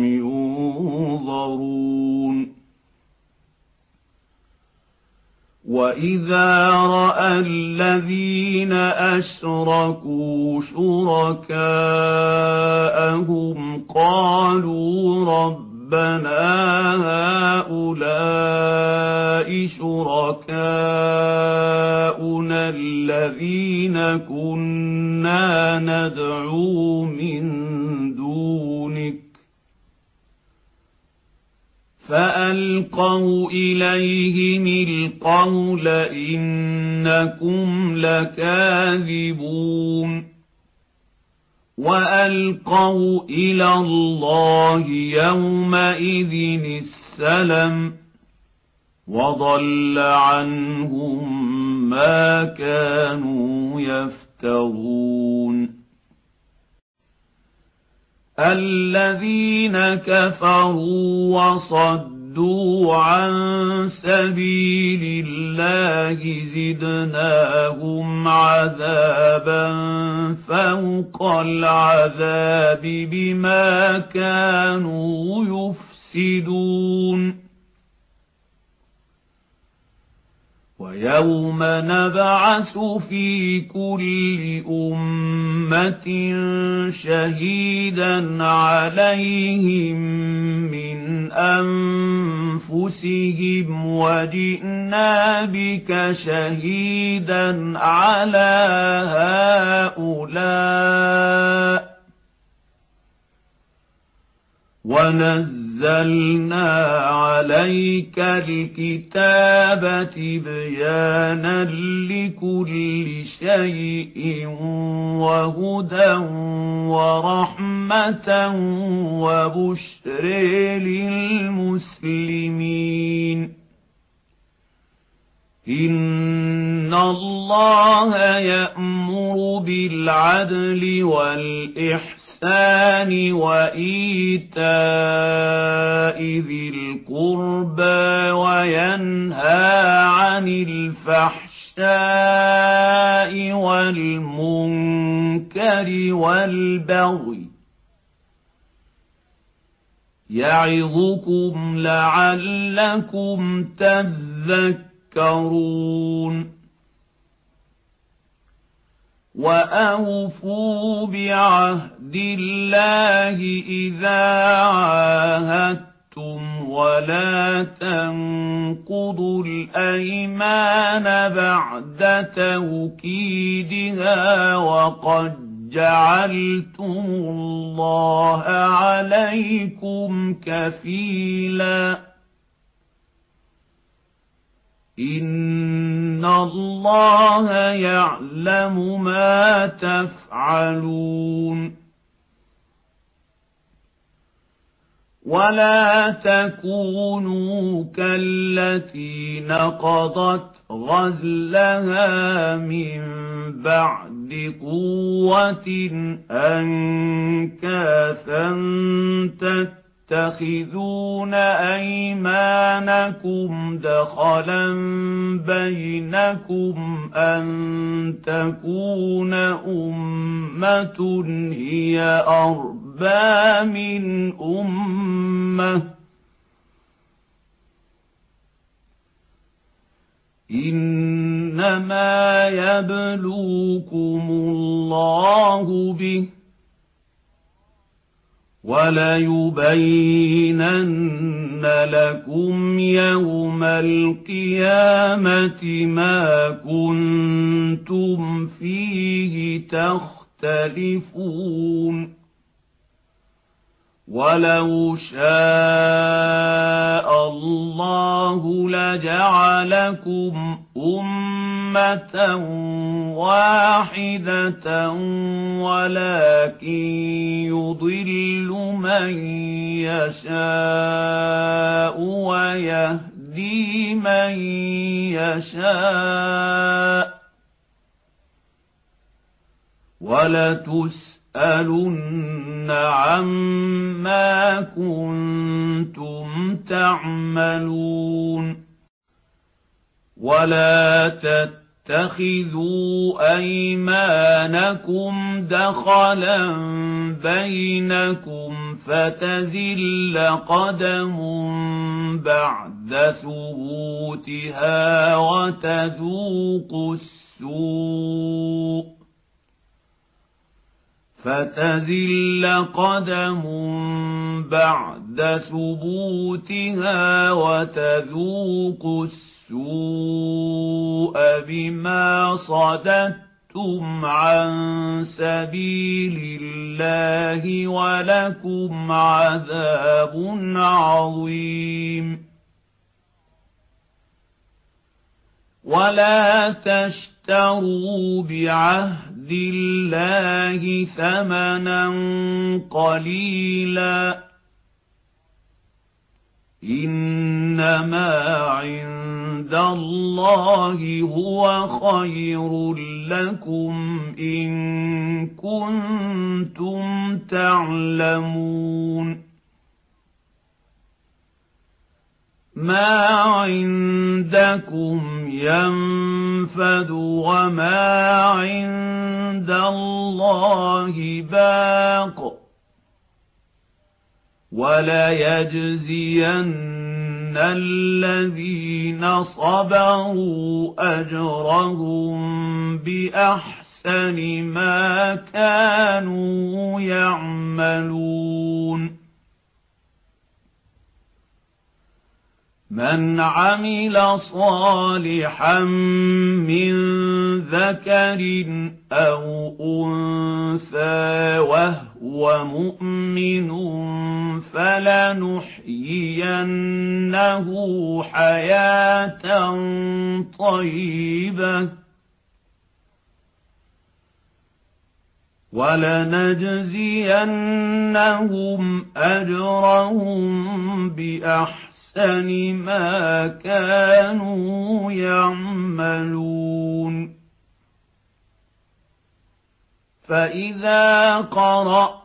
ينظرون وإذا رأى الذين أشركوا شركاءهم قالوا ربنا هؤلاء شركاؤنا الذين كنا ندعو من دونك فألقوا إليهم القول إنكم لكاذبون وألقوا إلى الله يومئذ السلم وضل عنهم ما كانوا يفترون الذين كفروا وصدوا عن سبيل الله زدناهم عذابا فوق العذاب بما كانوا يفسدون ويوم نبعث في كل أمة شهيدا عليهم من أنفسهم وجئنا بك شهيدا على هؤلاء ونزلنا عليك الكتاب تبيانا لكل شيء وهدى ورحمة وبشر للمسلمين إن الله يأمر بالعدل والإحسان وإيتاء ذي القربى وينهى عن الفحشاء والمنكر والبغي يعظكم لعلكم تذكرون وأوفوا بعهد الله إذا عاهدتم ولا تنقضوا الأيمان بعد توكيدها وقد جعلتم الله عليكم كفيلا إن الله يعلم ما تفعلون ولا تكونوا كالتي نقضت غزلها من بعد قوة أنكاثا تتخذون أيمانكم دخلا بينكم أن تكون أمة هي أربى من أمة إنما يبلوكم الله به وليبينن لكم يوم القيامة ما كنتم فيه تختلفون ولو شاء الله لجعلكم أمة واحدة ولكن يضل من يشاء ويهدي من يشاء ولتسألن عما كنتم تعملون ولا تتخذوا أيمانكم دخلا بينكم فتزل قدم بعد ثبوتها وتذوقوا السوء فتزل قدم بعد ثبوتها وتذوقوا السوء بما صددتم عن سبيل الله ولكم عذاب عظيم ولا تشتروا بعهد الله ثمنا قليلا إنما عند الله هو خير لكم إن كنتم تعلمون ما عندكم ينفد وما عند الله باق وليجزين الذين صبروا أجرهم بأحسن ما كانوا يعملون من عمل صالحا من ذكر أو أنثى وهو مؤمن فلنحيينه حياة طيبة ولنجزينهم أجرهم بأحسن ما كانوا يعملون فإذا قرأت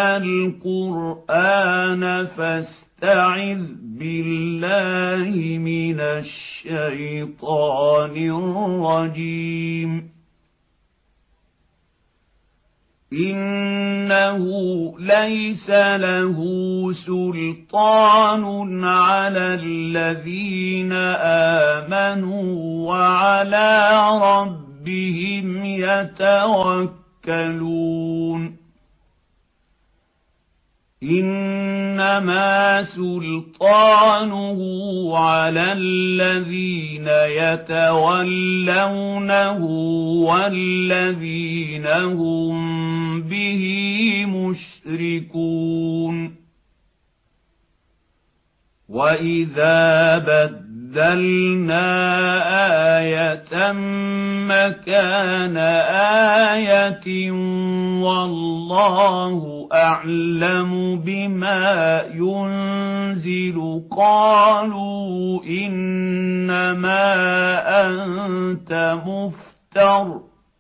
القرآن فاستعذ بالله من الشيطان الرجيم إنه ليس له سلطان على الذين آمنوا وعلى ربهم يتوكلون إنما سلطانه على الذين يتولونه والذين هم به مشركون وإذا بدلنا آية مكان آية والله أعلم بما ينزل قالوا إنما أنت مفتر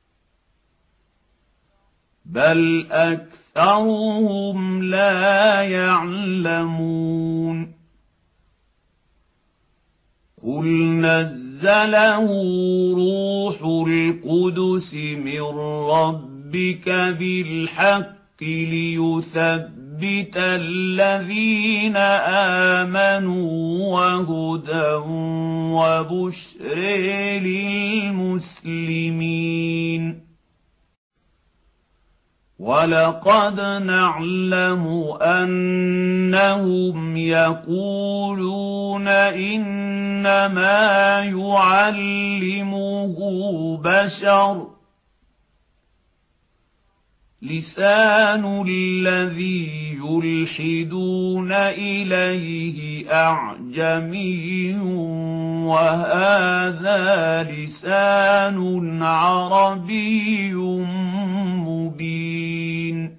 بل أكثرهم لا يعلمون قل نزله روح القدس من ربك بالحق ليثبت الذين آمنوا وهدى وبشر للمسلمين ولقد نعلم أنهم يقولون إنما يعلمه بشر لسان الذي يلحدون إليه أعجمي وهذا لسان عربي مبين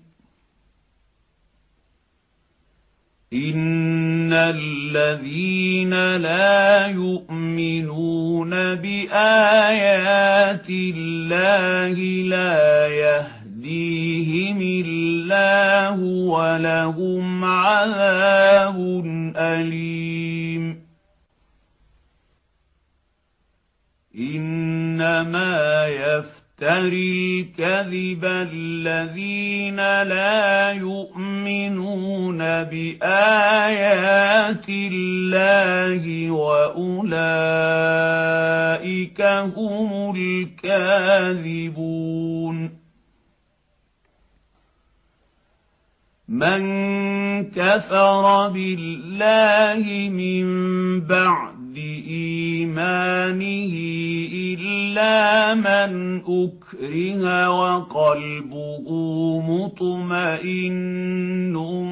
إن الذين لا يؤمنون بآيات الله لا يهديهم الله ولهم عذاب أليم إنما يفتر الكذب الذين لا يؤمنون بآيات الله وأولئك هم الكاذبون من كفر بالله من بعد إيمانه إلا من أكره وقلبه مطمئن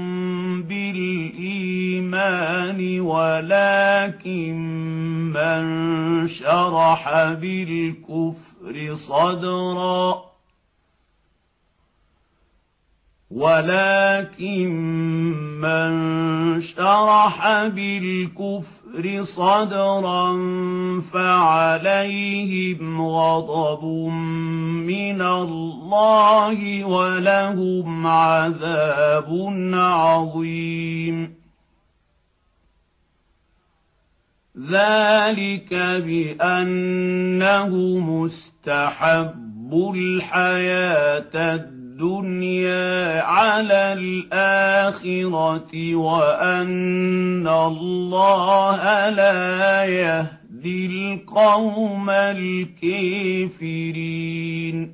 بالإيمان ولكن من شرح بالكفر صدرا ولكن من شرح بالكفر صدرا فعليهم غضب من الله ولهم عذاب عظيم ذلك بأنه مستحب الحياة الدنيا على الآخرة وأن الله لا يهدي القوم الكافرين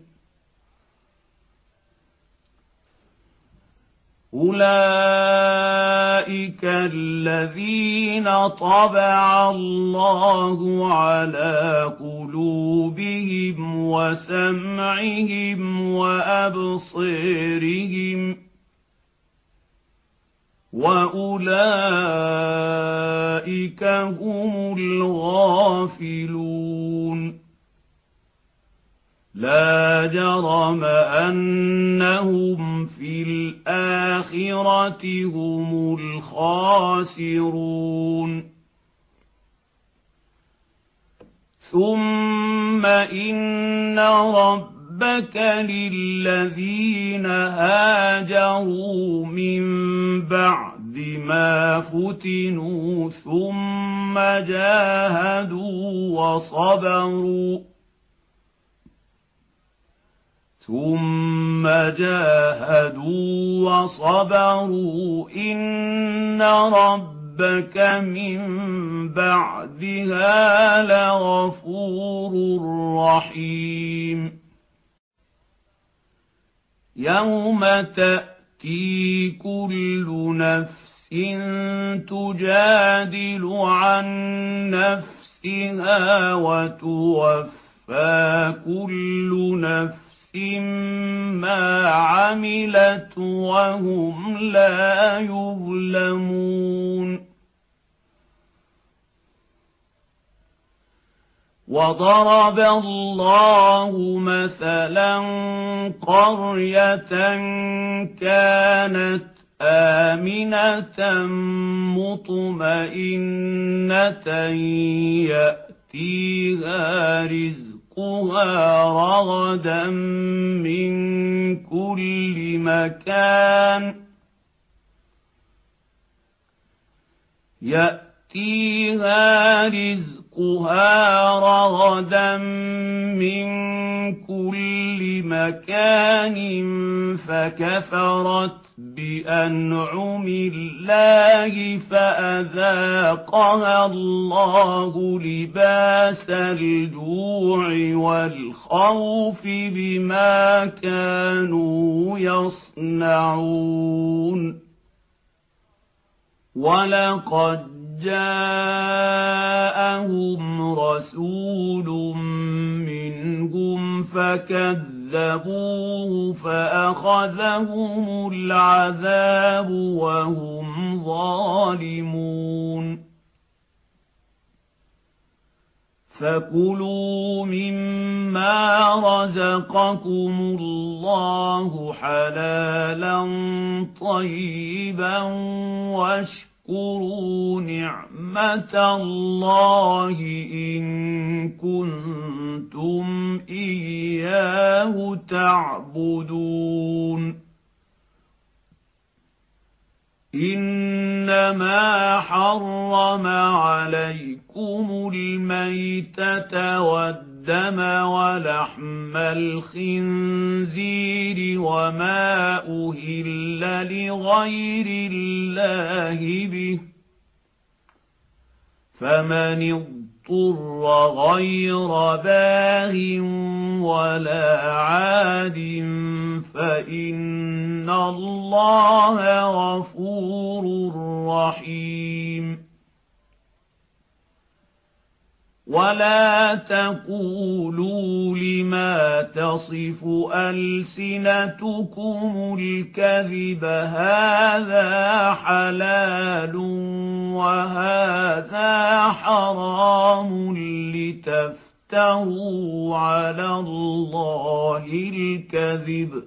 أولئك الذين طبع الله على قلوبهم وسمعهم وأبصارهم وأولئك هم الغافلون لا جرم أنهم في الآخرة هم الخاسرون ثم إن ربك للذين هاجروا من بعد ما فتنوا ثم جاهدوا وصبروا ثم جاهدوا وصبروا إن ربك من بعدها لغفور رحيم يوم تأتي كل نفس تجادل عن نفسها وتوفى كل نفس ما عملت وهم لا يظلمون وضرب الله مثلا قرية كانت آمنة مطمئنة يأتيها رزقها رغدا من كل مكان يأتيها رزقها رغدا من كل مكان فكفرت بأنعم الله فأذاقها الله لباس الجوع والخوف بما كانوا يصنعون ولقد جاءهم رسول منهم فكذبوه فأخذهم العذاب وهم ظالمون فكلوا مما رزقكم الله حلالا طيبا واشكروا اذكروا نعمة الله إن كنتم إياه تعبدون إنما حرم عليكم الميتة والدم ولحم الخنزير وما أهل لغير الله به فمن اضطر غير باغ ولا عاد فإن الله غفور رحيم ولا تقولوا لما تصف ألسنتكم الكذب هذا حلال وهذا حرام لتفتروا على الله الكذب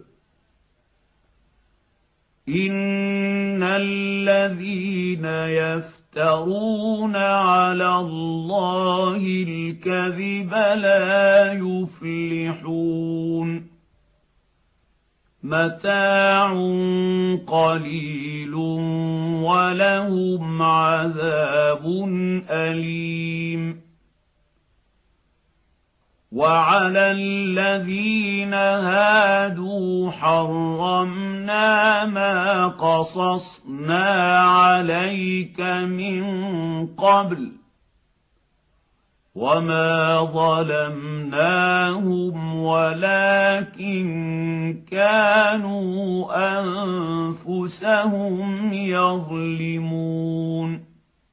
إن الذين يفترون يفترون على الله الكذب لا يفلحون متاع قليل ولهم عذاب أليم وعلى الذين هادوا حرمنا ما قصصنا عليك من قبل وما ظلمناهم ولكن كانوا أنفسهم يظلمون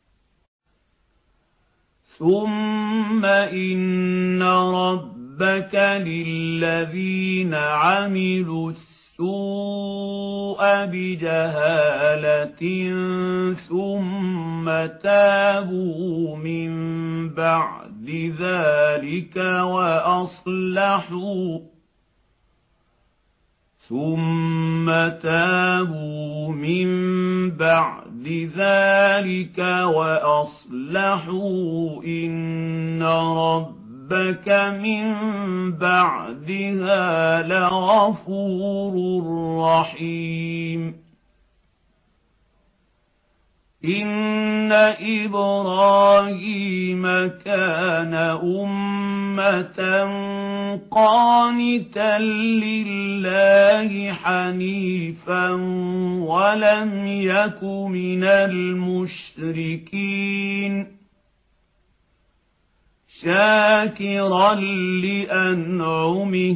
ثم إن ربك للذين عملوا السوء السوء بجهالة ثم تابوا من بعد ذلك وأصلحوا ثم تابوا من بعد ذلك وأصلحوا إن ربك من بعدها لغفور رحيم إن إبراهيم كان أمة قانتا لله حنيفا ولم يك من المشركين شاكرا لأنعمه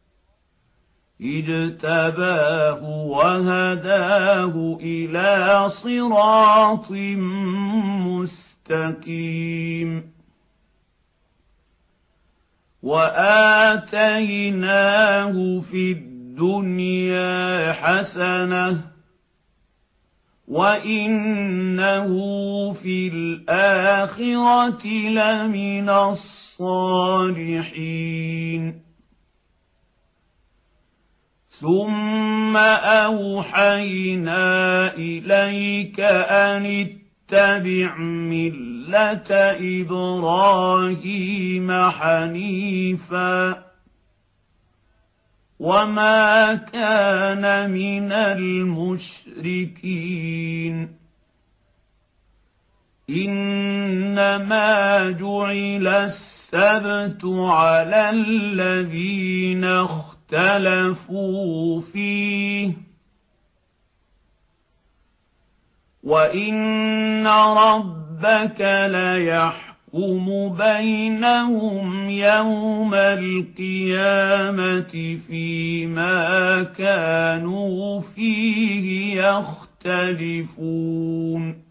اجتباه وهداه إلى صراط مستقيم وآتيناه في الدنيا حسنة وإنه في الآخرة لمن الصالحين ثم أوحينا إليك أن اتبع ملة إبراهيم حنيفا وما كان من المشركين إنما جعل السبت على الذين اختلفوا فيه وإن ربك ليحكم بينهم يوم القيامة فيما كانوا فيه يختلفون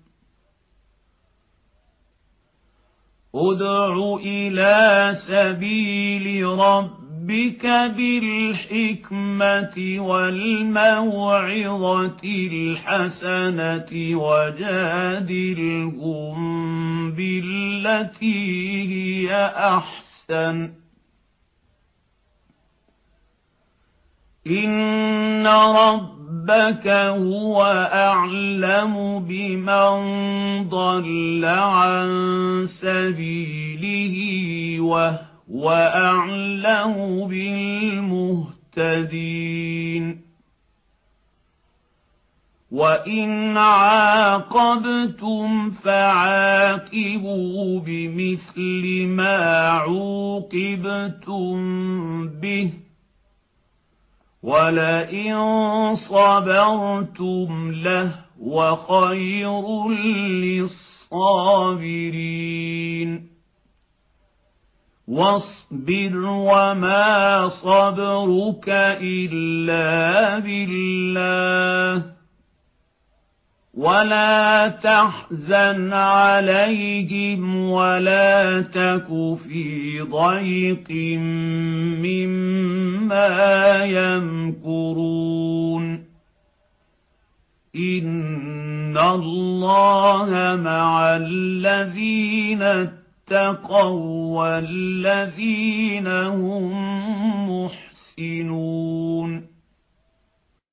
ادع إلى سبيل ربك ربك بالحكمة والموعظة الحسنة وجادلهم بالتي هي أحسن إن ربك هو أعلم بمن ضل عن سبيله وهو وأعلم بالمهتدين وإن عاقبتم فعاقبوا بمثل ما عوقبتم به ولئن صبرتم لهو خير للصابرين واصبر وما صبرك إلا بالله ولا تحزن عليهم ولا تك في ضيق مما يمكرون إن الله مع الذين اتقوا والذين هم محسنون